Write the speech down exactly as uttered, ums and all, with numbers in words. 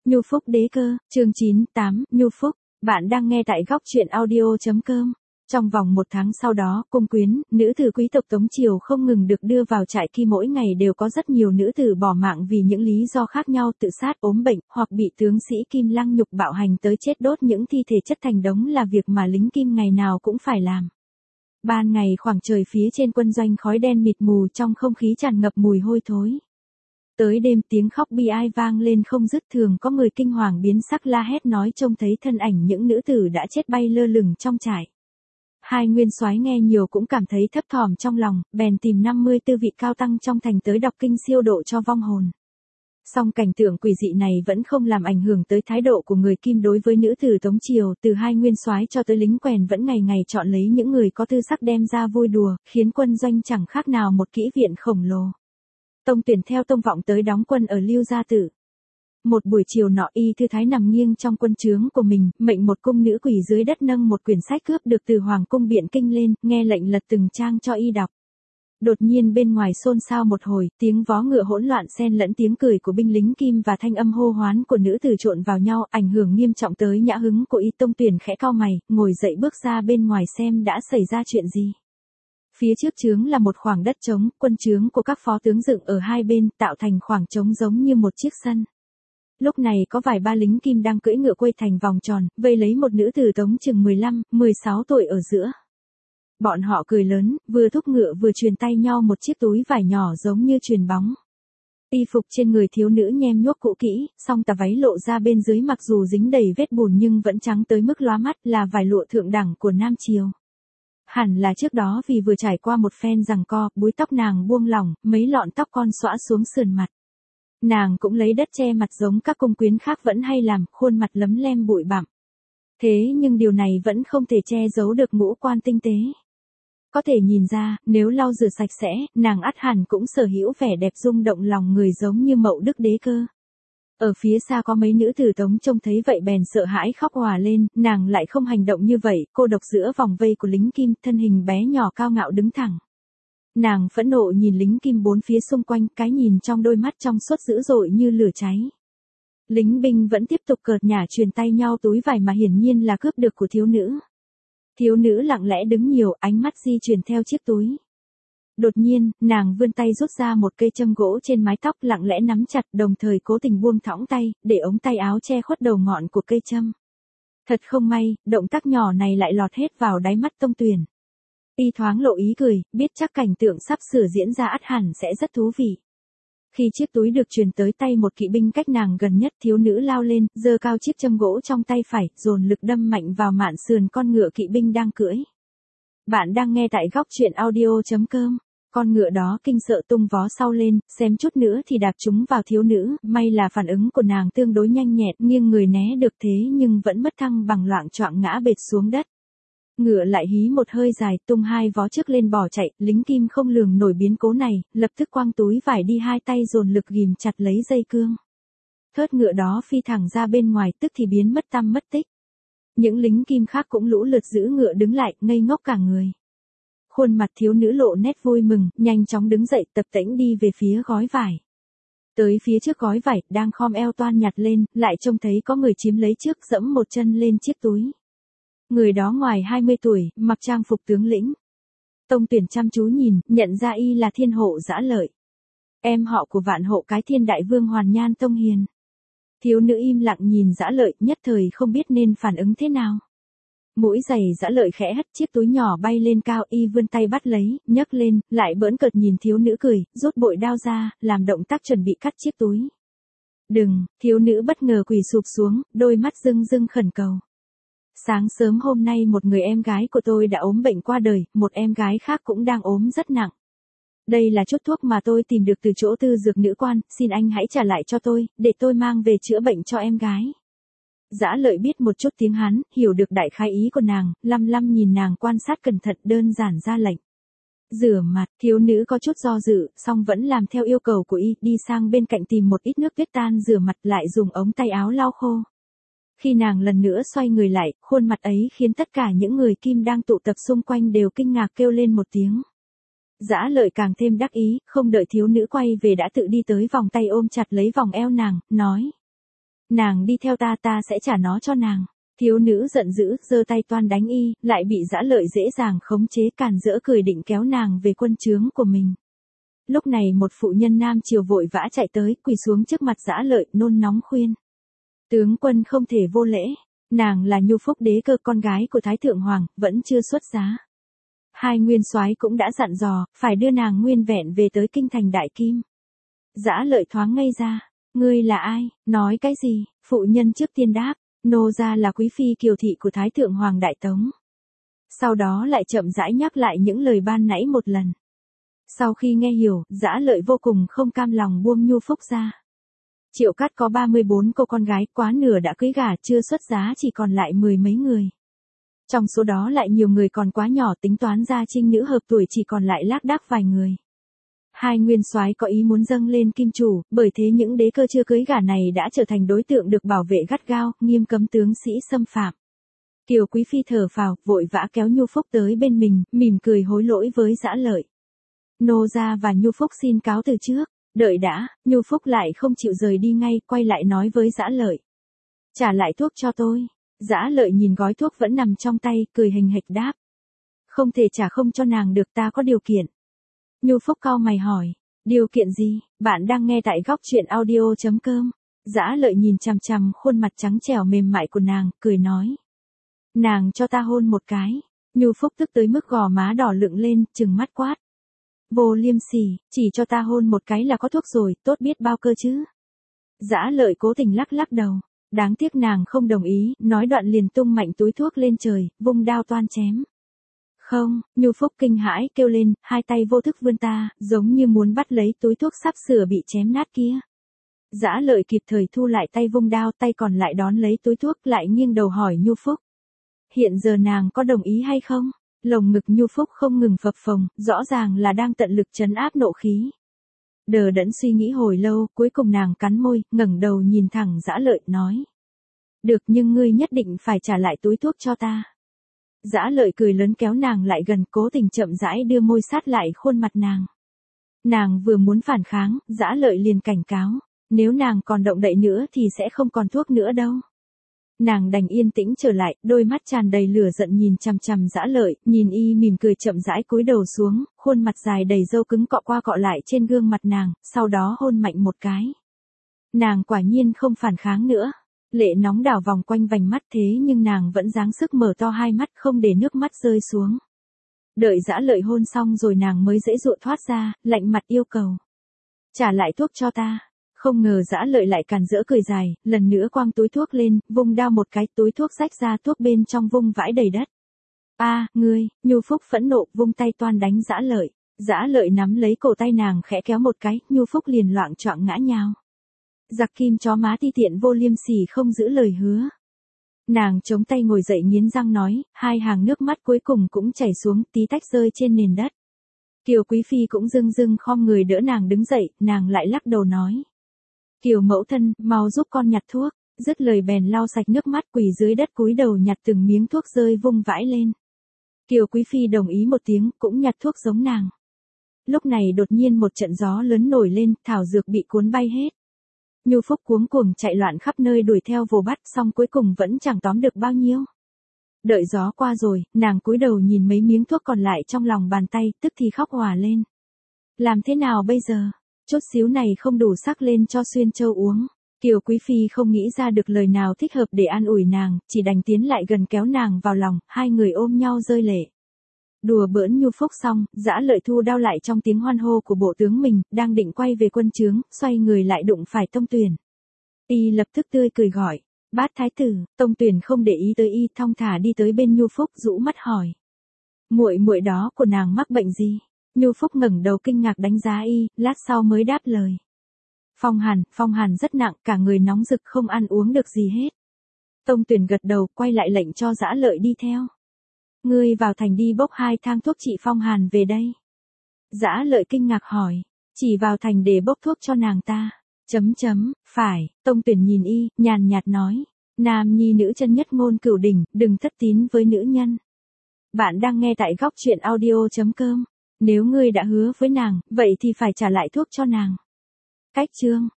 Nhu Phúc Đế Cơ, chương chín, tám, Nhu Phúc, bạn đang nghe tại góc truyện audio.com. Trong vòng một tháng sau đó, cung quyến, nữ tử quý tộc Tống Triều không ngừng được đưa vào trại khi mỗi ngày đều có rất nhiều nữ tử bỏ mạng vì những lý do khác nhau, tự sát, ốm bệnh, hoặc bị tướng sĩ Kim lăng nhục bạo hành tới chết, đốt những thi thể chất thành đống là việc mà lính Kim ngày nào cũng phải làm. Ban ngày khoảng trời phía trên quân doanh khói đen mịt mù, trong không khí tràn ngập mùi hôi thối. Tới đêm tiếng khóc bi ai vang lên không dứt, thường có người kinh hoàng biến sắc la hét nói trông thấy thân ảnh những nữ tử đã chết bay lơ lửng trong trại. Hai nguyên soái nghe nhiều cũng cảm thấy thấp thỏm trong lòng, bèn tìm năm mươi tư vị cao tăng trong thành tới đọc kinh siêu độ cho vong hồn. Song cảnh tượng quỷ dị này vẫn không làm ảnh hưởng tới thái độ của người Kim đối với nữ tử Tống Triều, từ hai nguyên soái cho tới lính quèn vẫn ngày ngày chọn lấy những người có tư sắc đem ra vui đùa, khiến quân doanh chẳng khác nào một kỹ viện khổng lồ. Tông Tuyển theo Tông Vọng tới đóng quân ở Lưu Gia Tử. Một buổi chiều nọ, Y Thư Thái nằm nghiêng trong quân trướng của mình, mệnh một cung nữ quỳ dưới đất nâng một quyển sách cướp được từ Hoàng cung Biện Kinh lên, nghe lệnh lật từng trang cho Y đọc. Đột nhiên bên ngoài xôn xao một hồi, tiếng vó ngựa hỗn loạn xen lẫn tiếng cười của binh lính Kim và thanh âm hô hoán của nữ tử trộn vào nhau, ảnh hưởng nghiêm trọng tới nhã hứng của Y. Tông Tuyển khẽ cau mày, ngồi dậy bước ra bên ngoài xem đã xảy ra chuyện gì. Phía trước trướng là một khoảng đất trống, quân trướng của các phó tướng dựng ở hai bên, tạo thành khoảng trống giống như một chiếc sân. Lúc này có vài ba lính Kim đang cưỡi ngựa quay thành vòng tròn, vây lấy một nữ tử Tống chừng mười lăm, mười sáu tuổi ở giữa. Bọn họ cười lớn, vừa thúc ngựa vừa truyền tay nhau một chiếc túi vải nhỏ giống như chuyền bóng. Y phục trên người thiếu nữ nhem nhuốc cũ kỹ, song tà váy lộ ra bên dưới mặc dù dính đầy vết bùn nhưng vẫn trắng tới mức lóa mắt, là vải lụa thượng đẳng của Nam Triều. Hẳn là trước đó vì vừa trải qua một phen giằng co, búi tóc nàng buông lỏng, mấy lọn tóc con xõa xuống sườn mặt. Nàng cũng lấy đất che mặt giống các cung quyến khác vẫn hay làm, khuôn mặt lấm lem bụi bặm. Thế nhưng điều này vẫn không thể che giấu được ngũ quan tinh tế. Có thể nhìn ra, nếu lau rửa sạch sẽ, nàng ắt hẳn cũng sở hữu vẻ đẹp rung động lòng người giống như Mậu Đức Đế Cơ. Ở phía xa có mấy nữ tử Tống trông thấy vậy bèn sợ hãi khóc òa lên, nàng lại không hành động như vậy, cô độc giữa vòng vây của lính Kim, thân hình bé nhỏ cao ngạo đứng thẳng. Nàng phẫn nộ nhìn lính Kim bốn phía xung quanh, cái nhìn trong đôi mắt trong suốt dữ dội như lửa cháy. Lính binh vẫn tiếp tục cợt nhả truyền tay nhau túi vải mà hiển nhiên là cướp được của thiếu nữ. Thiếu nữ lặng lẽ đứng nhiều, ánh mắt di chuyển theo chiếc túi. Đột nhiên, nàng vươn tay rút ra một cây châm gỗ trên mái tóc, lặng lẽ nắm chặt, đồng thời cố tình buông thõng tay, để ống tay áo che khuất đầu ngọn của cây châm. Thật không may, động tác nhỏ này lại lọt hết vào đáy mắt Tông Tuyển. Y thoáng lộ ý cười, biết chắc cảnh tượng sắp sửa diễn ra ắt hẳn sẽ rất thú vị. Khi chiếc túi được truyền tới tay một kỵ binh cách nàng gần nhất, thiếu nữ lao lên, giơ cao chiếc châm gỗ trong tay phải, dồn lực đâm mạnh vào mạn sườn con ngựa kỵ binh đang cưỡi. Bạn đang nghe tại góc truyện audio.com. Con ngựa đó kinh sợ tung vó sau lên, xem chút nữa thì đạp trúng vào thiếu nữ, may là phản ứng của nàng tương đối nhanh nhẹn, nghiêng người né được thế nhưng vẫn mất thăng bằng loạng choạng ngã bệt xuống đất. Ngựa lại hí một hơi dài, tung hai vó trước lên bỏ chạy, lính Kim không lường nổi biến cố này, lập tức quăng túi vải đi, hai tay dồn lực ghìm chặt lấy dây cương. Thớt ngựa đó phi thẳng ra bên ngoài, tức thì biến mất tăm mất tích. Những lính Kim khác cũng lũ lượt giữ ngựa đứng lại, ngây ngốc cả người. Khuôn mặt thiếu nữ lộ nét vui mừng, nhanh chóng đứng dậy, tập tễnh đi về phía gói vải. Tới phía trước gói vải, đang khom eo toan nhặt lên, lại trông thấy có người chiếm lấy trước, dẫm một chân lên chiếc túi. Người đó ngoài hai mươi tuổi, mặc trang phục tướng lĩnh. Tông Tuyển chăm chú nhìn, nhận ra Y là Thiên Hộ Dã Lợi, em họ của Vạn Hộ Cái Thiên Đại Vương Hoàn Nhan Tông Hiền. Thiếu nữ im lặng nhìn Dã Lợi, nhất thời không biết nên phản ứng thế nào. Mũi giày Dã Lợi khẽ hất, chiếc túi nhỏ bay lên cao, Y vươn tay bắt lấy, nhấc lên, lại bỡn cợt nhìn thiếu nữ cười, rút bội đao ra, làm động tác chuẩn bị cắt chiếc túi. Đừng, thiếu nữ bất ngờ quỳ sụp xuống, đôi mắt rưng rưng khẩn cầu. Sáng sớm hôm nay một người em gái của tôi đã ốm bệnh qua đời, một em gái khác cũng đang ốm rất nặng. Đây là chút thuốc mà tôi tìm được từ chỗ tư dược nữ quan, xin anh hãy trả lại cho tôi, để tôi mang về chữa bệnh cho em gái. Dã Lợi biết một chút tiếng Hán, hiểu được đại khái ý của nàng, lăm lăm nhìn nàng quan sát cẩn thận, đơn giản ra lệnh. Rửa mặt, thiếu nữ có chút do dự, song vẫn làm theo yêu cầu của Y, đi sang bên cạnh tìm một ít nước tuyết tan rửa mặt, lại dùng ống tay áo lau khô. Khi nàng lần nữa xoay người lại, khuôn mặt ấy khiến tất cả những người Kim đang tụ tập xung quanh đều kinh ngạc kêu lên một tiếng. Dã Lợi càng thêm đắc ý, không đợi thiếu nữ quay về đã tự đi tới vòng tay ôm chặt lấy vòng eo nàng, nói. Nàng đi theo ta ta sẽ trả nó cho nàng. Thiếu nữ giận dữ, giơ tay toan đánh y, lại bị Dã Lợi dễ dàng khống chế cản rỡ cười định kéo nàng về quân trướng của mình. Lúc này một phụ nhân nam triều vội vã chạy tới, quỳ xuống trước mặt Dã Lợi, nôn nóng khuyên. Tướng quân không thể vô lễ, nàng là Nhu Phúc đế cơ con gái của Thái Thượng Hoàng, vẫn chưa xuất giá. Hai nguyên soái cũng đã dặn dò, phải đưa nàng nguyên vẹn về tới kinh thành Đại Kim. Dã Lợi thoáng ngây ra, ngươi là ai, nói cái gì, phụ nhân trước tiên đáp, nô gia là quý phi kiều thị của Thái Thượng Hoàng Đại Tống. Sau đó lại chậm rãi nhắc lại những lời ban nãy một lần. Sau khi nghe hiểu, Dã Lợi vô cùng không cam lòng buông Nhu Phúc ra. Triệu Cát có ba mươi bốn cô con gái, quá nửa đã cưới gả, chưa xuất giá chỉ còn lại mười mấy người. Trong số đó lại nhiều người còn quá nhỏ, tính toán ra trinh nữ hợp tuổi chỉ còn lại lác đác vài người. Hai nguyên soái có ý muốn dâng lên kim chủ, bởi thế những đế cơ chưa cưới gả này đã trở thành đối tượng được bảo vệ gắt gao, nghiêm cấm tướng sĩ xâm phạm. Kiều quý phi thở phào, vội vã kéo Nhu Phúc tới bên mình, mỉm cười hối lỗi với Dã Lợi. Nô gia và Nhu Phúc xin cáo từ trước. Đợi đã, Nhu Phúc lại không chịu rời đi ngay, quay lại nói với Dã Lợi. Trả lại thuốc cho tôi. Dã Lợi nhìn gói thuốc vẫn nằm trong tay, cười hình hạch đáp. Không thể trả không cho nàng được, ta có điều kiện. Nhu Phúc cau mày hỏi. Điều kiện gì? Bạn đang nghe tại góc truyện audio chấm com. Dã Lợi nhìn chằm chằm khuôn mặt trắng trẻo mềm mại của nàng, cười nói. Nàng cho ta hôn một cái. Nhu Phúc tức tới mức gò má đỏ lựng lên, trừng mắt quát. Vô liêm sỉ, chỉ cho ta hôn một cái là có thuốc rồi, tốt biết bao cơ chứ. Dã Lợi cố tình lắc lắc đầu. Đáng tiếc nàng không đồng ý, nói đoạn liền tung mạnh túi thuốc lên trời, vung đao toan chém. Không, Nhu Phúc kinh hãi kêu lên, hai tay vô thức vươn ta, giống như muốn bắt lấy túi thuốc sắp sửa bị chém nát kia. Dã Lợi kịp thời thu lại tay vung đao, tay còn lại đón lấy túi thuốc, lại nghiêng đầu hỏi Nhu Phúc. Hiện giờ nàng có đồng ý hay không? Lồng ngực Nhu Phúc không ngừng phập phồng, rõ ràng là đang tận lực trấn áp nộ khí. Đờ đẫn suy nghĩ hồi lâu, cuối cùng nàng cắn môi, ngẩng đầu nhìn thẳng Dã Lợi, nói. Được, nhưng ngươi nhất định phải trả lại túi thuốc cho ta. Dã Lợi cười lớn kéo nàng lại gần, cố tình chậm rãi đưa môi sát lại khuôn mặt nàng. Nàng vừa muốn phản kháng, Dã Lợi liền cảnh cáo. Nếu nàng còn động đậy nữa thì sẽ không còn thuốc nữa đâu. Nàng đành yên tĩnh trở lại, đôi mắt tràn đầy lửa giận nhìn chằm chằm Dã Lợi, nhìn y mỉm cười chậm rãi cúi đầu xuống, khuôn mặt dài đầy râu cứng cọ qua cọ lại trên gương mặt nàng, sau đó hôn mạnh một cái. Nàng quả nhiên không phản kháng nữa. Lệ nóng đảo vòng quanh vành mắt thế nhưng nàng vẫn dáng sức mở to hai mắt không để nước mắt rơi xuống. Đợi Dã Lợi hôn xong rồi nàng mới dễ dụa thoát ra, lạnh mặt yêu cầu. Trả lại thuốc cho ta. Không ngờ Dã Lợi lại càn rỡ cười dài, lần nữa quăng túi thuốc lên, vung đao một cái, túi thuốc rách ra, thuốc bên trong vung vãi đầy đất. A, à, ngươi, Nhu Phúc phẫn nộ, vung tay toan đánh Dã Lợi. Dã Lợi nắm lấy cổ tay nàng khẽ kéo một cái, Nhu Phúc liền loạng choạng ngã nhào. Giặc kim chó má ti tiện vô liêm sỉ không giữ lời hứa. Nàng chống tay ngồi dậy nghiến răng nói, hai hàng nước mắt cuối cùng cũng chảy xuống, tí tách rơi trên nền đất. Kiều quý phi cũng dưng dưng khom người đỡ nàng đứng dậy, nàng lại lắc đầu nói. Kiều mẫu thân, mau giúp con nhặt thuốc, dứt lời bèn lau sạch nước mắt, quỳ dưới đất cúi đầu nhặt từng miếng thuốc rơi vung vãi lên. Kiều quý phi đồng ý một tiếng, cũng nhặt thuốc giống nàng. Lúc này đột nhiên một trận gió lớn nổi lên, thảo dược bị cuốn bay hết. Nhu Phúc cuống cuồng chạy loạn khắp nơi đuổi theo vồ bắt, xong cuối cùng vẫn chẳng tóm được bao nhiêu. Đợi gió qua rồi, nàng cúi đầu nhìn mấy miếng thuốc còn lại trong lòng bàn tay, tức thì khóc òa lên. Làm thế nào bây giờ? Chút xíu này không đủ sắc lên cho Xuyên Châu uống. Kiều quý phi không nghĩ ra được lời nào thích hợp để an ủi nàng, chỉ đành tiến lại gần kéo nàng vào lòng, hai người ôm nhau rơi lệ. Đùa bỡn Nhu Phúc xong, Dã Lợi thu đao lại trong tiếng hoan hô của bộ tướng mình, đang định quay về quân trướng, xoay người lại đụng phải Tông Tuyền. Y lập tức tươi cười gọi, bát thái tử. Tông Tuyền không để ý tới y, thong thả đi tới bên Nhu Phúc, rũ mắt hỏi. Muội muội đó của nàng mắc bệnh gì? Nhu Phúc ngẩng đầu kinh ngạc đánh giá y, lát sau mới đáp lời. Phong hàn, phong hàn rất nặng, cả người nóng rực không ăn uống được gì hết. Tông Tuyền gật đầu, quay lại lệnh cho Dã Lợi đi theo. Ngươi vào thành đi bốc hai thang thuốc trị phong hàn về đây. Dã Lợi kinh ngạc hỏi, chỉ vào thành để bốc thuốc cho nàng ta. Chấm chấm, phải, Tông Tuyền nhìn y, nhàn nhạt nói. Nam nhi nữ chân nhất ngôn cửu đỉnh, đừng thất tín với nữ nhân. Bạn đang nghe tại góc truyện audio chấm com. Nếu ngươi đã hứa với nàng, vậy thì phải trả lại thuốc cho nàng. Cách chương